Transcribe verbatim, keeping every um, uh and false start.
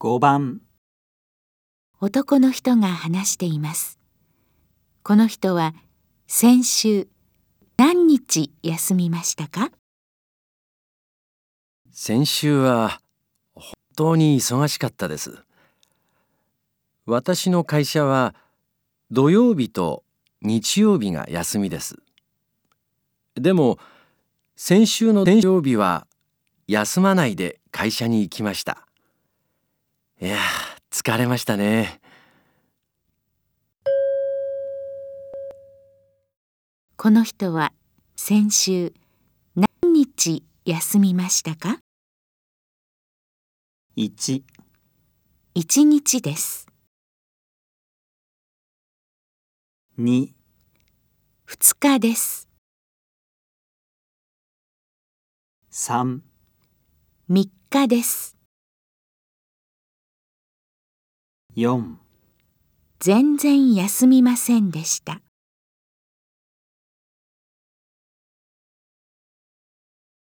ごばん。 男の人が話しています。この人は先週何日休みましたか？ 先週は本当に忙しかったです。私の会社は土曜日と日曜日が休みです。でも先週の日曜日は休まないで会社に行きました。いや、疲れましたね。 この人は先週何日休みましたか？ いち、 一日です。 に、 二日です。 さん、 三日です。 よん。 全然休みませんでした。